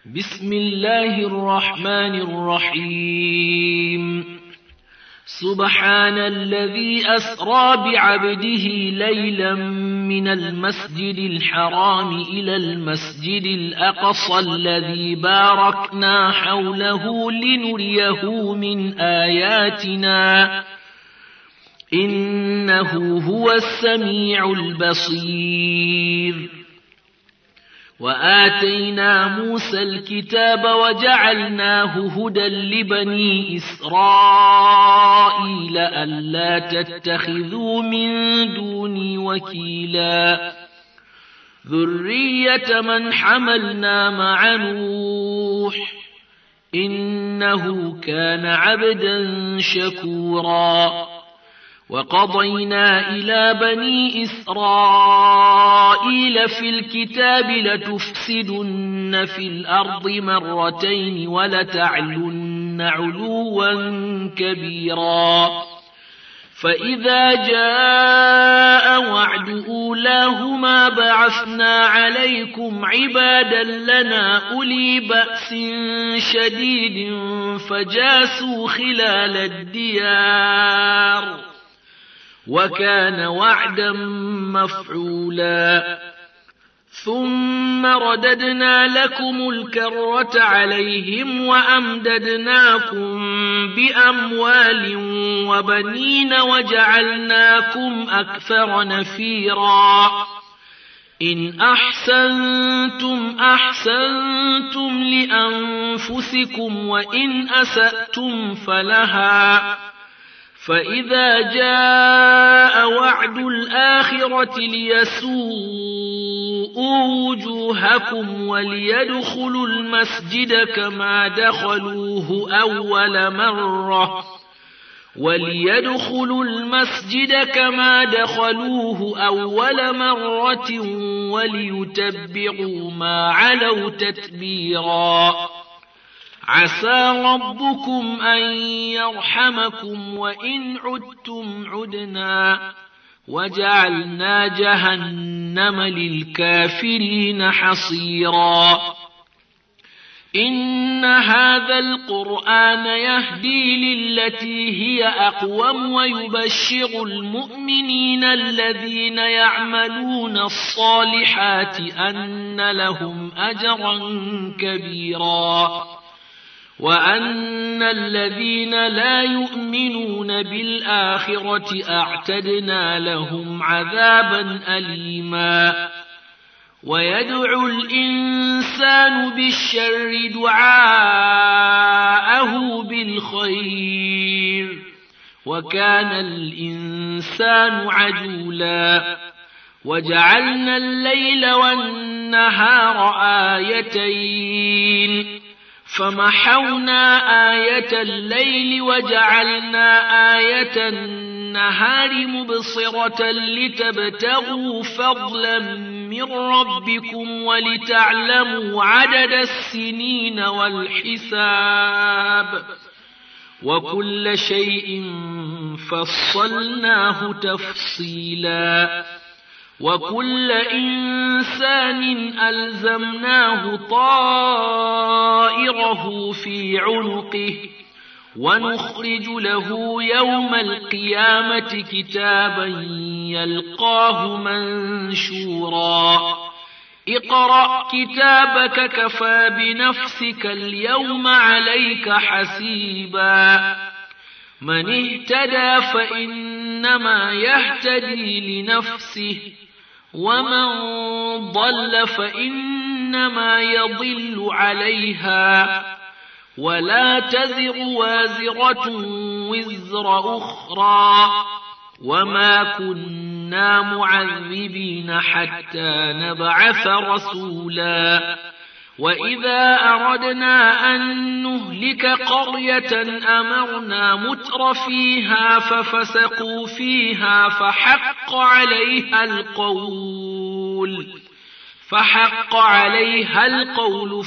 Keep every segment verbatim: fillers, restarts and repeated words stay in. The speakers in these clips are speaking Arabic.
بسم الله الرحمن الرحيم سبحان الذي أسرى بعبده ليلا من المسجد الحرام إلى المسجد الأقصى الذي باركنا حوله لنريه من آياتنا إنه هو السميع البصير وآتينا موسى الكتاب وجعلناه هدى لبني إسرائيل ألا تتخذوا من دوني وكيلا ذرية من حملنا مع نوح إنه كان عبدا شكورا وقضينا إلى بني إسرائيل في الكتاب لتفسدن في الأرض مرتين ولتعلن علوا كبيرا فإذا جاء وعد أولاهما بعثنا عليكم عبادا لنا أولي بأس شديد فجاسوا خلال الديار وكان وعدا مفعولا ثم رددنا لكم الكرة عليهم وأمددناكم بأموال وبنين وجعلناكم أكثر نفيرا إن أحسنتم أحسنتم لأنفسكم وإن أسأتم فلها فإذا جاء وعد الآخرة ليسوءوا وجوهكم وليدخلوا المسجد كما دخلوه أول مرة وليدخلوا المسجد كما دخلوه أول مرة وليتبعوا ما علوا تتبيرا عسى ربكم أن يرحمكم وإن عدتم عدنا وجعلنا جهنم للكافرين حصيرا إن هذا القرآن يهدي للتي هي أقوم ويبشر المؤمنين الذين يعملون الصالحات أن لهم أجرا كبيرا وأن الذين لا يؤمنون بالآخرة أعتدنا لهم عذابا أليما ويدعو الإنسان بالشر دعاءه بالخير وكان الإنسان عجولا وجعلنا الليل والنهار آيتين فمحونا آية الليل وجعلنا آية النهار مبصرة لتبتغوا فضلا من ربكم ولتعلموا عدد السنين والحساب وكل شيء فصلناه تفصيلا وكل إنسان ألزمناه طائره في عنقه ونخرج له يوم القيامة كتابا يلقاه منشورا اقرأ كتابك كفى بنفسك اليوم عليك حسيبا من اهتدى فإنما يهتدي لنفسه ومن ضل فإنما يضل عليها ولا تزر وازرة وزر أخرى وما كنا معذبين حتى نبعث رسولا وإذا أردنا أن نهلك قرية أمرنا متر فيها ففسقوا فيها فحق عليها القول فحق عليها القول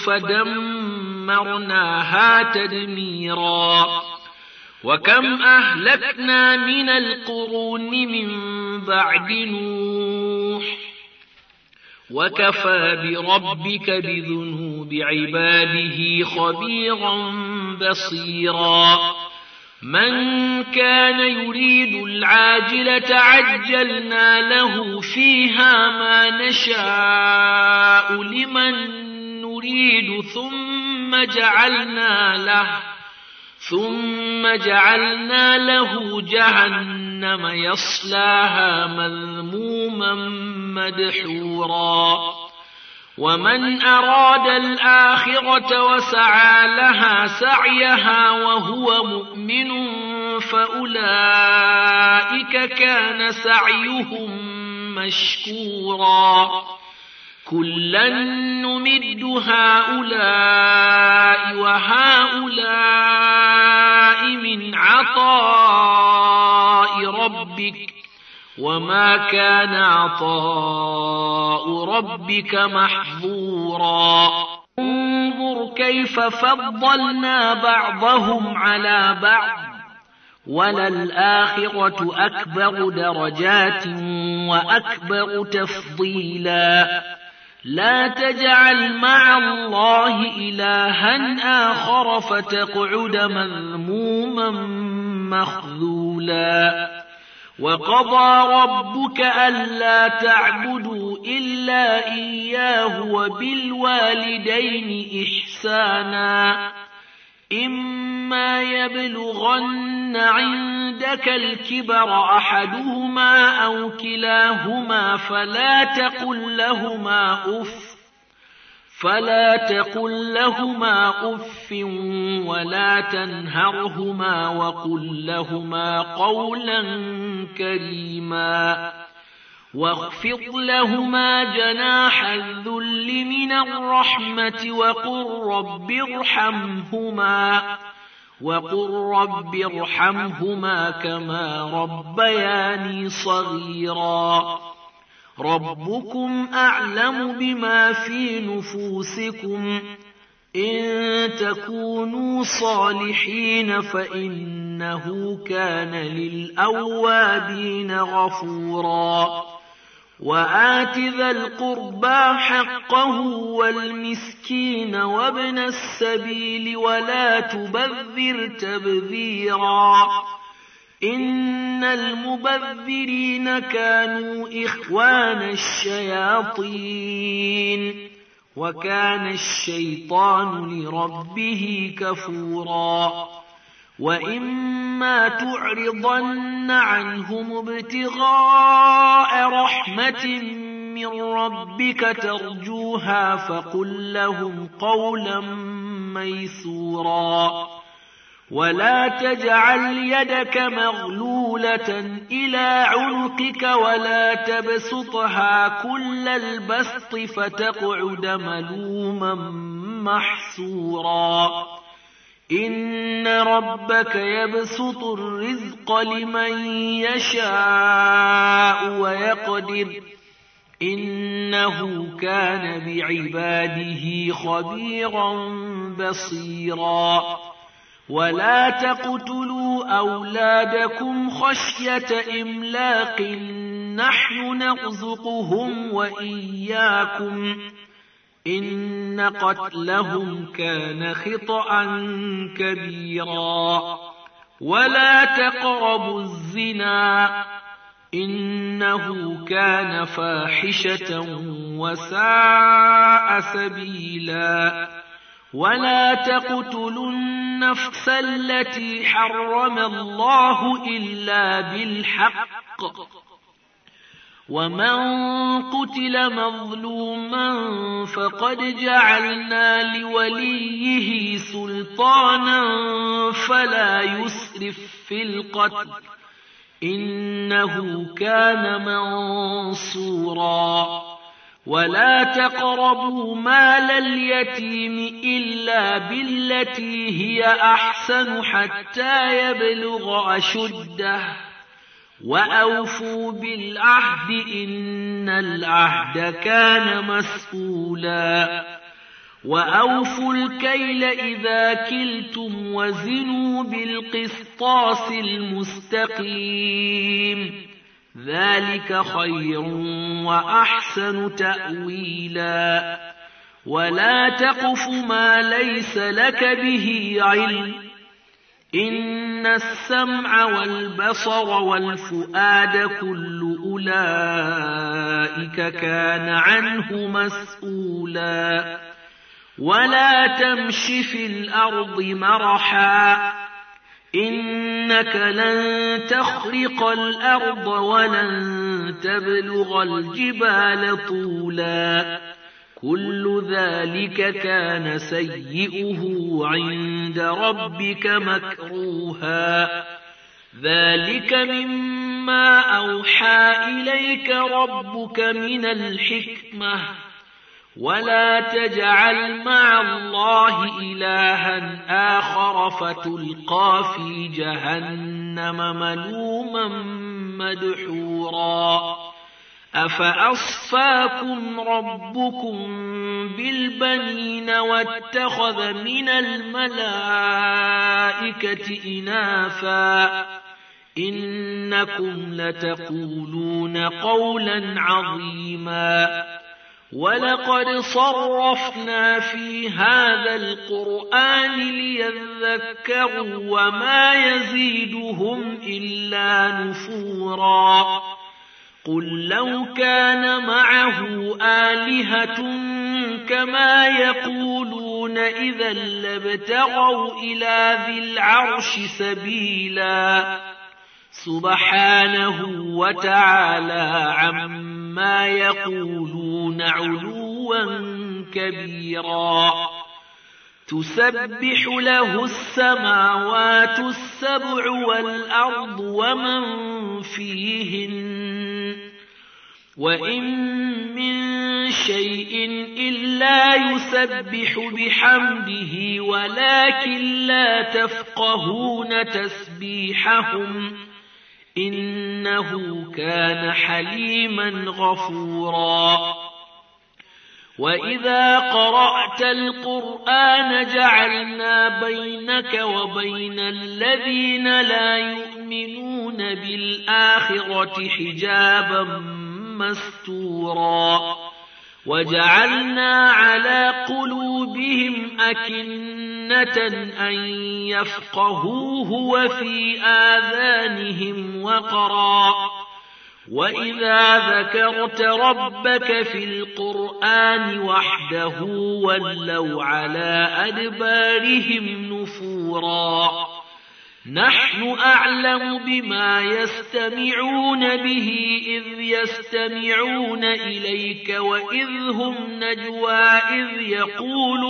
فدمرناها تدميرا وكم أهلكنا من القرون من بعد نوح وكفى بربك بذنوب بعباده خبيرا بصيرا من كان يريد العاجلة عجلنا له فيها ما نشاء لمن نريد ثم جعلنا له ثم جعلنا له جهنم يصلاها مذموما مدحورا ومن أراد الآخرة وسعى لها سعيها وهو مؤمن فأولئك كان سعيهم مشكورا كلا نمد هؤلاء وهؤلاء من عطاء ربك وما كان عطاء ربك محظورا انظر كيف فضلنا بعضهم على بعض وللآخرة أكبر درجات وأكبر تفضيلا لا تجعل مع الله إلها آخر فتقعد مذموما مخذولا وقضى ربك ألا تعبدوا إلا إياه وبالوالدين إحسانا إما يبلغن عندك الكبر أحدهما أو كلاهما فلا تقل لهما أف فلا تقل لهما أف ولا تنهرهما وقل لهما قولا كريما واخفض لهما جناح الذل من الرحمة وقل رب ارحمهما وقل رب ارحمهما كما ربياني صغيرا ربكم أعلم بما في نفوسكم إن تكونوا صالحين فإنه كان للأوابين غفورا وآت ذا القربى حقه والمسكين وابن السبيل ولا تبذر تبذيرا إن المبذرين كانوا إخوان الشياطين وكان الشيطان لربه كفورا وإما تعرضن عنهم ابتغاء رحمة من ربك ترجوها فقل لهم قولا ميسورا ولا تجعل يدك مغلولة إلى عنقك ولا تبسطها كل البسط فتقعد ملوما محسورا إن ربك يبسط الرزق لمن يشاء ويقدر إنه كان بعباده خبيرا بصيرا ولا تقتلوا أولادكم خشية إملاق نحن نرزقهم وإياكم إن قتلهم كان خطأ كبيرا ولا تقربوا الزنا إنه كان فاحشة وساء سبيلا ولا تقتلوا النفس التي حرم الله إلا بالحق ومن قتل مظلوما فقد جعلنا لوليه سلطانا فلا يسرف في القتل إنه كان منصورا ولا تقربوا مال اليتيم إلا بالتي هي أحسن حتى يبلغ أشده وأوفوا بالعهد إن العهد كان مسؤولا وأوفوا الكيل إذا كلتم وزنوا بالقسطاس المستقيم ذلك خير وأحسن تأويلا ولا تقف ما ليس لك به علم إن السمع والبصر والفؤاد كل أولئك كان عنه مسؤولا ولا تمش في الأرض مرحا إنك لن تخرق الأرض ولن تبلغ الجبال طولا كل ذلك كان سيئه عند ربك مكروها ذلك مما أوحى إليك ربك من الحكمة ولا تجعل مع الله إلها آخر فتلقى في جهنم ملوما مدحورا أفأصفاكم ربكم بالبنين واتخذ من الملائكة إناثا إنكم لتقولون قولا عظيما ولقد صرفنا في هذا القرآن ليذكروا وما يزيدهم إلا نفورا قل لو كان معه آلهة كما يقولون إذا لابتغوا إلى ذي العرش سبيلا سبحانه وتعالى عما يقولون علوا كبيرا تسبح له السماوات السبع والأرض ومن فيهن وإن من شيء إلا يسبح بحمده ولكن لا تفقهون تسبيحهم إنه كان حليما غفورا وإذا قرأت القرآن جعلنا بينك وبين الذين لا يؤمنون بالآخرة حجابا مستورا وجعلنا على قلوبهم أكنة أن يفقهوه وفي آذانهم وقرا وإذا ذكرت ربك في القرآن وحده ولوا على أدبارهم نفورا نحن أعلم بما يستمعون به إذ يستمعون إليك وإذ هم نجوى إذ يقول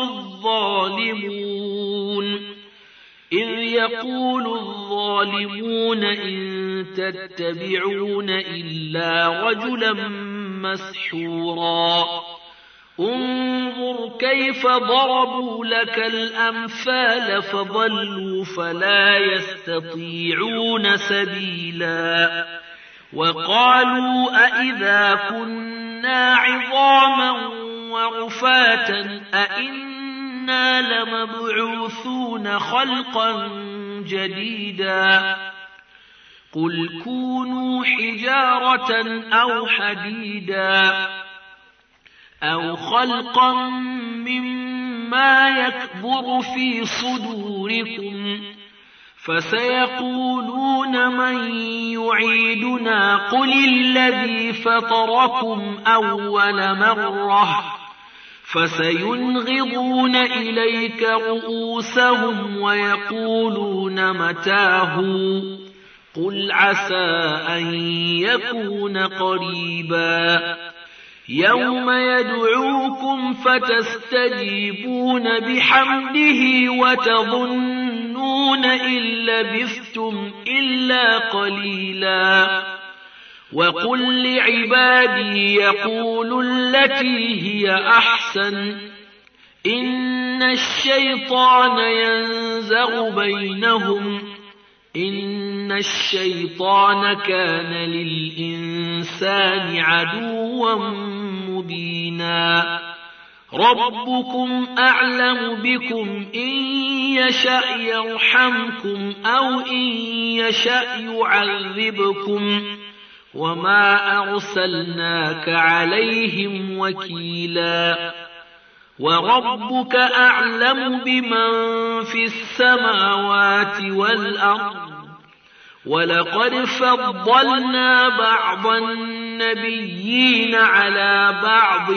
الظالمون إذ يقول الظالمون إن تتبعون إلا رجلا مسحورا انظر كيف ضربوا لك الأمثال فضلوا فلا يستطيعون سبيلا وقالوا أئذا كنا عظاما ورفاتا أئنا لمبعوثون خلقا جديدا قل كونوا حجارة أو حديدا أو خلقا مما يكبر في صدوركم فسيقولون من يعيدنا قل الذي فطركم أول مرة فسينغضون إليك رؤوسهم ويقولون متاه قل عسى أن يكون قريبا يوم يدعوكم فتستجيبون بحمده وتظنون إن لبثتم إلا قليلا وقل لعبادي يقولوا التي هي أحسن إن الشيطان ينزغ بينهم إن الشيطان كان للإنسان عدوا مبينا ربكم أعلم بكم إن يشأ يرحمكم أو إن يشأ يعذبكم وما أرسلناك عليهم وكيلا وربك أعلم بمن في السماوات والأرض ولقد فضلنا بعض النبيين على بعض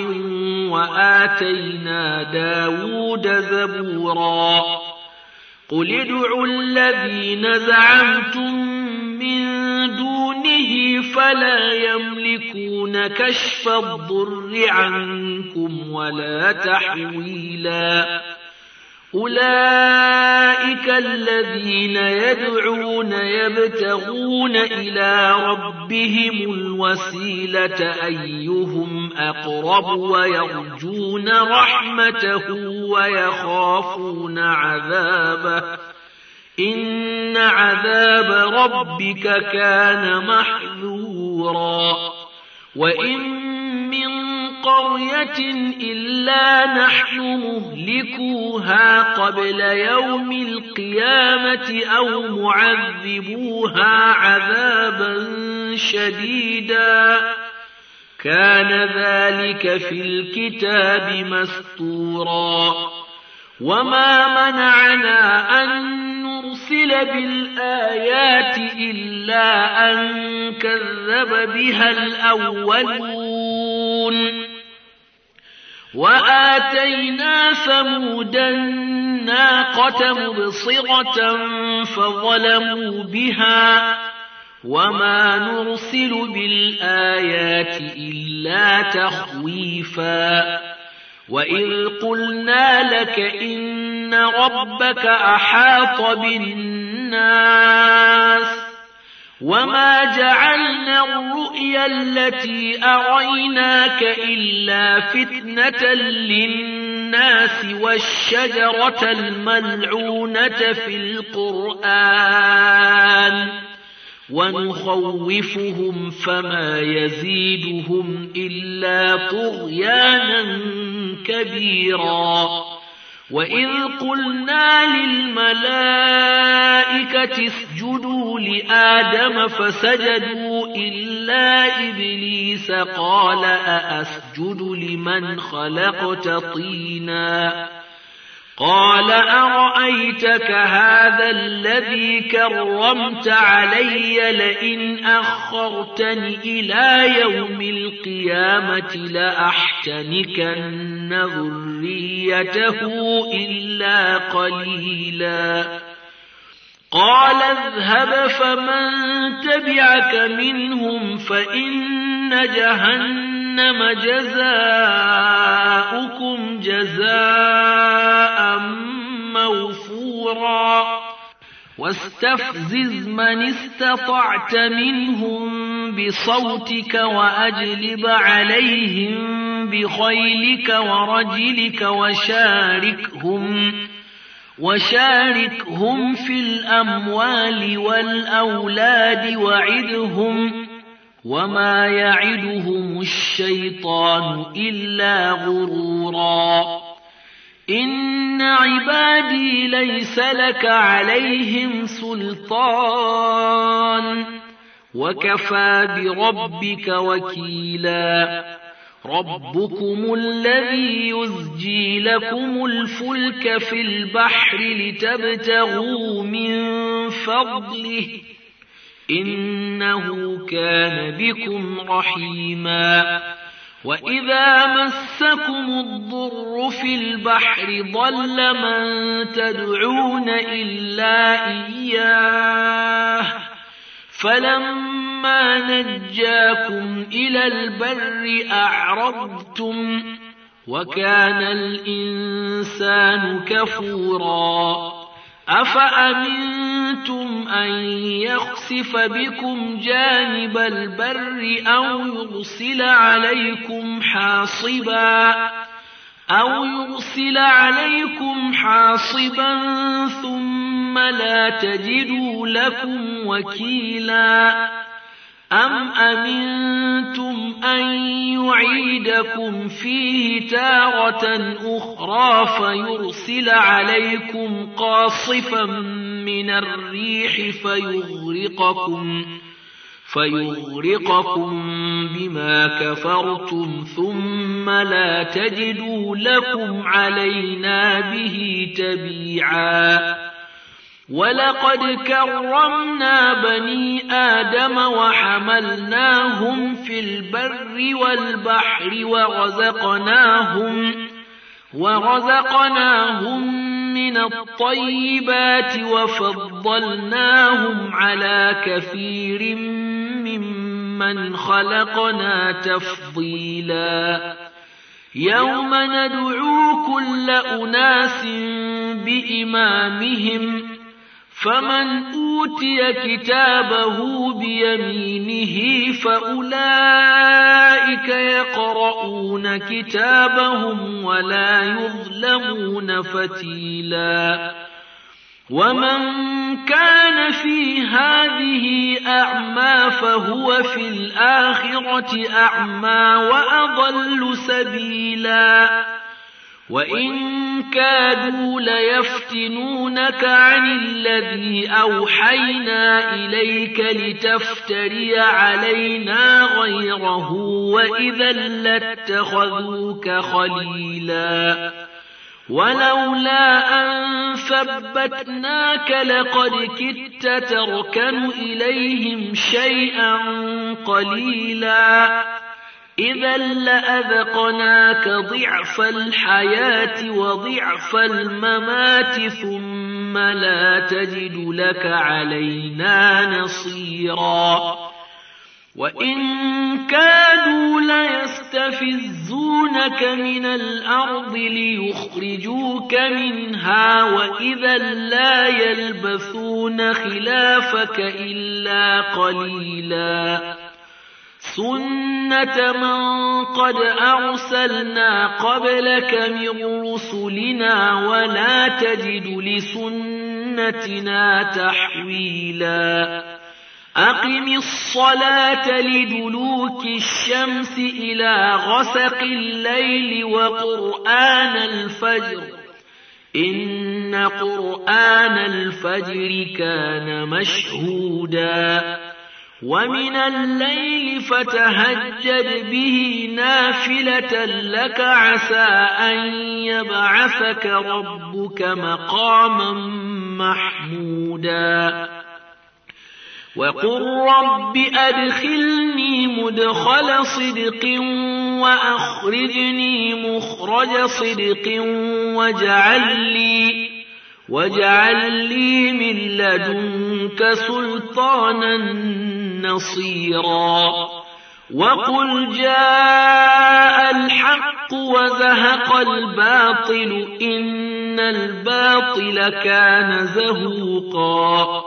وآتينا داود زبورا قل ادعوا الذين زعمتم من دونه فلا يملكون كشف الضر عنكم ولا تحويلا أولئك الذين يدعون يبتغون إلى ربهم الوسيلة أيهم أقرب ويرجون رحمته ويخافون عذابه إن عذاب ربك كان محذورا وإن من قرية إلا نحن مهلكوها قبل يوم القيامة أو معذبوها عذابا شديدا كان ذلك في الكتاب مسطورا وما منعنا أن نرسل بالآيات إلا أن كذب بها الأولون وآتينا ثمود الناقة مبصرة فظلموا بها وما نرسل بالآيات إلا تخويفا وإذ قلنا لك إن ربك أحاط بالناس وما جعلنا الرؤيا التي أريناك إلا فتنة للناس والشجرة الملعونة في القرآن ونخوفهم فما يزيدهم إلا طغيانا كبيرا وإذ قلنا للملائكة اسجدوا لآدم فسجدوا إلا إبليس قال أأسجد لمن خلقت طينا قال أرأيتك هذا الذي كرمت علي لئن أخرتني إلى يوم القيامة لأحتنكن ذريته إلا قليلا قال اذهب فمن تبعك منهم فإن جهنم جزاؤكم جزاء موفورا واستفزز من استطعت منهم بصوتك وأجلب عليهم بخيلك ورجلك وشاركهم وشاركهم في الأموال والأولاد وعدهم وما يعدهم الشيطان إلا غرورا إن عبادي ليس لك عليهم سلطان وكفى بربك وكيلا ربكم الذي يزجي لكم الفلك في البحر لتبتغوا من فضله إنه كان بكم رحيما وإذا مسكم الضر في البحر ضل من تدعون إلا إياه فلما نجاكم إلى البر أعرضتم وكان الإنسان كفورا أفأمنتم أن يخسف بكم جانب البر أو يرسل عليكم حاصبا أو يرسل عليكم حاصبا ثم لا تجدوا لكم وكيلا أم أمنتم أن يعيدكم فيه تارة أخرى فيرسل عليكم قاصفا من الريح فيغرقكم فيغرقكم بما كفرتم ثم لا تجدوا لكم علينا به تبيعا. ولقد كرمنا بني آدم وحملناهم في البر والبحر ورزقناهم, ورزقناهم من الطيبات وفضلناهم على كثير ممن خلقنا تفضيلا. يوم ندعو كل أناس بإمامهم فمن أوتي كتابه بيمينه فأولئك يقرؤون كتابهم ولا يظلمون فتيلا. ومن كان في هذه أعمى فهو في الآخرة أعمى وأضل سبيلا. وإن كادوا ليفتنونك عن الذي أوحينا إليك لتفتري علينا غيره وإذا لاتخذوك خليلا. ولولا أن ثبتناك لقد كدت تركن إليهم شيئا قليلا. إذا لأذقناك ضعف الحياة وضعف الممات ثم لا تجد لك علينا نصيرا. وإن كادوا ليستفزونك من الأرض ليخرجوك منها وإذا لا يلبثون خلافك إلا قليلا. سنة من قد أرسلنا قبلك من رسلنا ولا تجد لسنتنا تحويلا. أقم الصلاة لدلوك الشمس إلى غسق الليل وقرآن الفجر إن قرآن الفجر كان مشهودا. ومن الليل فتهجد به نافلة لك عسى أن يبعثك ربك مقاما محمودا. وقل رب أدخلني مدخل صدق وأخرجني مخرج صدق واجعل لي واجعل لي من لدنك سلطانا نصيرا. وقل جاء الحق وزهق الباطل إن الباطل كان زهوقا.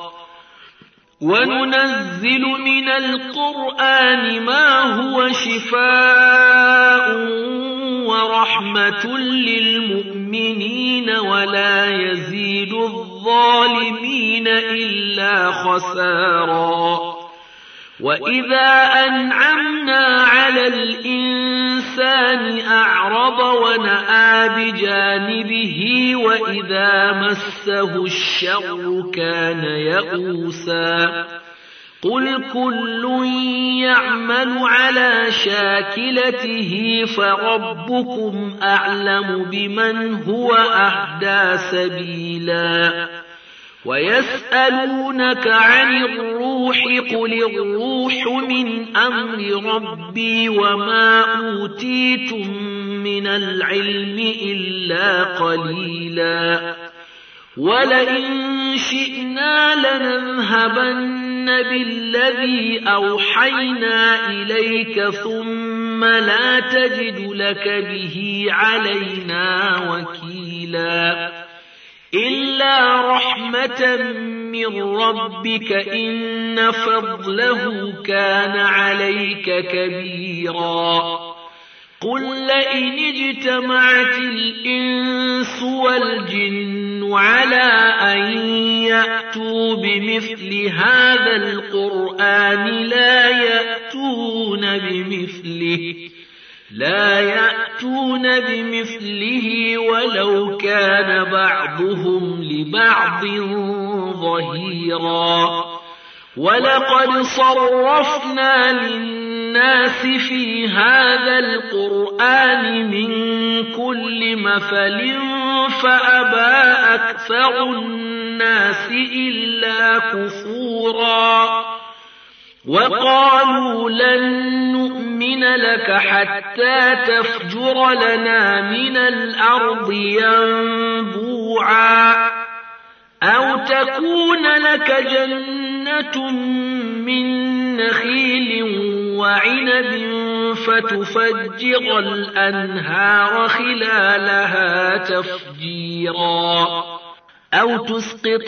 وننزل من القرآن ما هو شفاء ورحمة للمؤمنين ولا يزيد الظالمين إلا خسارا. وإذا أنعمنا على الإنسان أعرض ونأى بجانبه وإذا مسه الشر كان يئوسا. قل كل يعمل على شاكلته فربكم أعلم بمن هو أهدى سبيلا. ويسألونك عن الروح قل الروح من أمر ربي وما أوتيتم من العلم إلا قليلا. ولئن شئنا لنذهبن بالذي أوحينا إليك ثم لا تجد لك به علينا وكيلا. إلا رحمة من ربك إن فضله كان عليك كبيرا. قل لئن اجتمعت الإنس والجن على أن يأتوا بمثل هذا القرآن لا يأتون بمثله لا يأتون بمثله ولو كان بعضهم لبعض ظهيرا. ولقد صرفنا للناس في هذا القرآن من كل مثل فأبى أكثر الناس إلا كفورا وقالوا لن نؤمن لك حتى تفجر لنا من الأرض ينبوعا أو تكون لك جنة من نخيل وعنب فتفجر الأنهار خلالها تفجيرا أو تسقط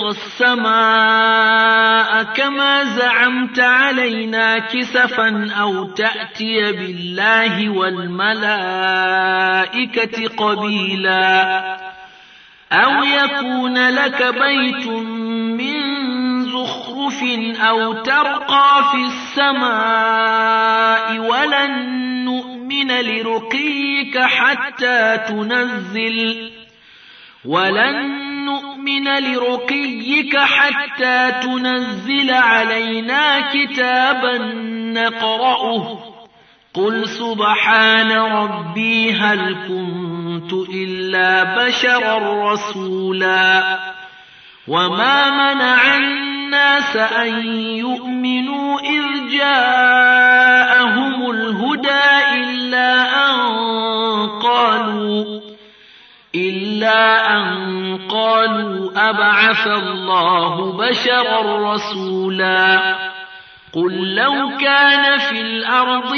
السماء كما زعمت علينا كسفا أو تأتي بالله والملائكة قبيلا أو يكون لك بيت من زخرف أو ترقى في السماء ولن نؤمن لرقيك حتى تنزل ولن نؤمن لرقيك حتى تنزل علينا كتابا نقرأه قل سبحان ربي هل كنت إلا بشرا رسولا وما منع الناس أن يؤمنوا إذ جاءهم الهدى إلا أن قالوا إلا أن قالوا أبعث الله بشرا رسولا قل لو كان في الأرض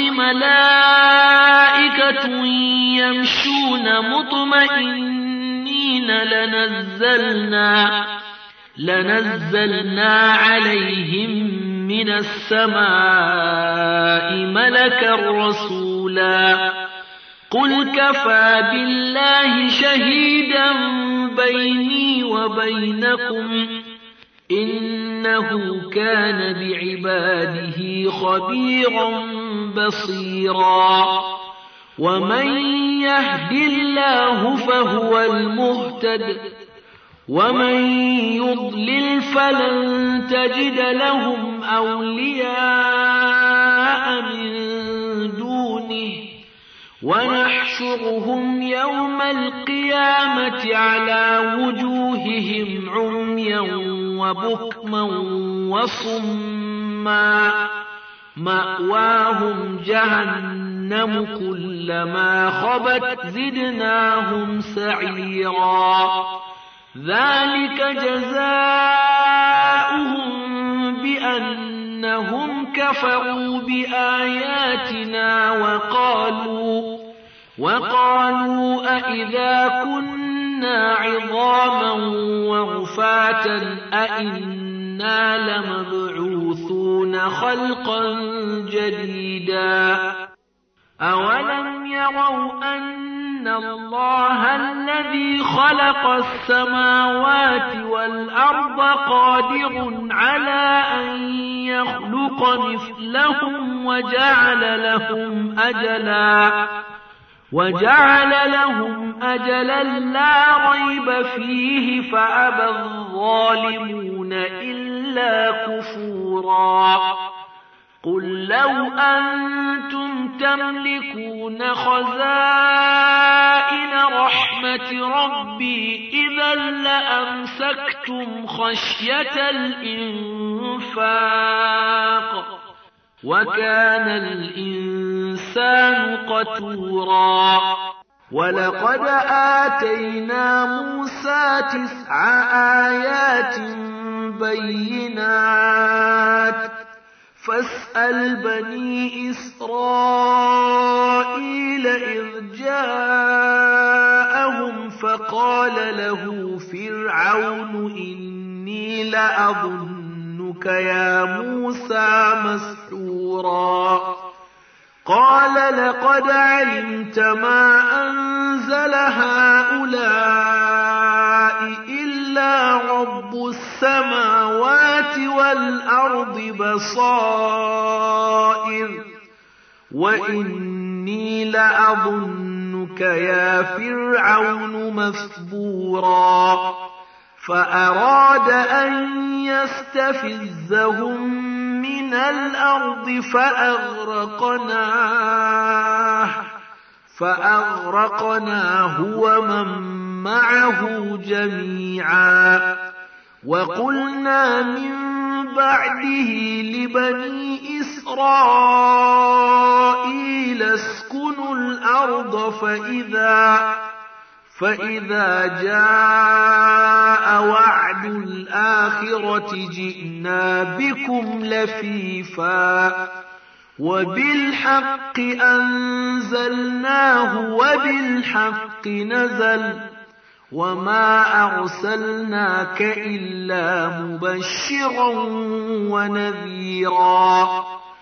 ملائكة يمشون مطمئنين لنزلنا لنزلنا عليهم من السماء ملكا رسولا قل كفى بالله شهيدا بيني وبينكم إنه كان بعباده خبيرا بصيرا ومن يهد الله فهو المهتد ومن يضلل فلن تجد لهم أولياء من دونه ونحشرهم يوم القيامة على وجوههم عميا وبكما وصما مأواهم جهنم كلما خبت زدناهم سعيرا ذلك جزاؤهم بأنهم كفروا بآياتنا وقالوا وقالوا أئذا كنا عظاما ورفاتا أئنا لمبعوثون خلقا جديدا أولم يروا أن الله الذي خلق السماوات والأرض قادر على أن يخلق مثلهم وجعل لهم أجلا وجعل لهم أجلا لا ريب فيه فأبى الظالمون إلا كفورا قل لو أنتم تملكون خزائن رحمة ربي إذا لأمسكتم خشية الإنفاق وكان الإنسان قتورا ولقد آتينا موسى تسع آيات بينات فاسأل بني إسرائيل إذ جاءهم فقال له فرعون إني لأظنك يا موسى مسحورا قال لقد علمت ما أنزل هؤلاء إلا رب السماوات والأرض بصائر وإني لأظنك يا فرعون مثبورا فأراد أن يستفزهم من الأرض فأغرقناه فأغرقناه ومن معه جميعا وقلنا من بعده لبني إسرائيل اسكنوا الأرض فإذا فإذا جاء وعد الآخرة جئنا بكم لفيفا وبالحق أنزلناه وبالحق نزل وما أرسلناك إلا مبشرا ونذيرا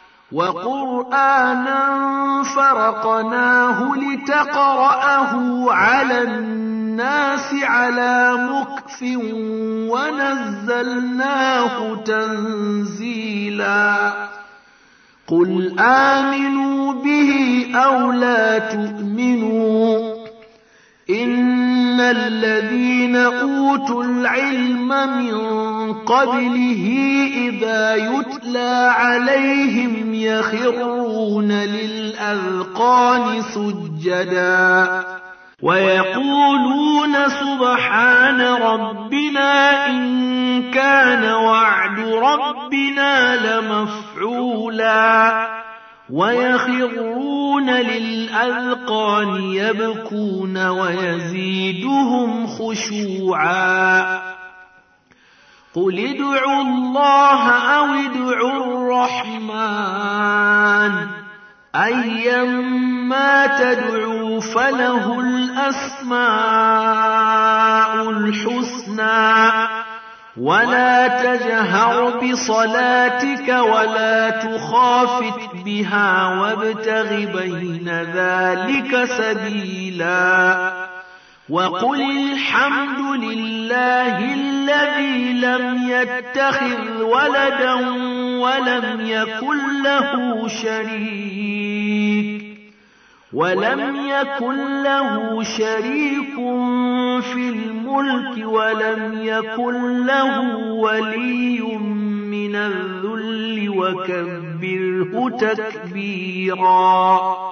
وقرآنا فرقناه لتقرأه على الناس على مكث ونزلناه تنزيلا قل آمنوا به أو لا تؤمنوا إن الذين أوتوا العلم من قبله إذا يتلى عليهم يخرون للأذقان سجدا ويقولون سبحان ربنا إن كان وعد ربنا لمفعولا ويخرون للأذقان يبكون ويزيدهم خشوعا قل ادعوا الله أو ادعوا الرحمن أيما تدعوا فله الأسماء الحسنى ولا تجهر بصلاتك ولا تخافت بها وابتغ بين ذلك سبيلا وقل الحمد لله الذي لم يتخذ ولدا ولم يكن له شريك ولم يكن له شريك في الملك ولم يكن له ولي من الذل وكبره تكبيرا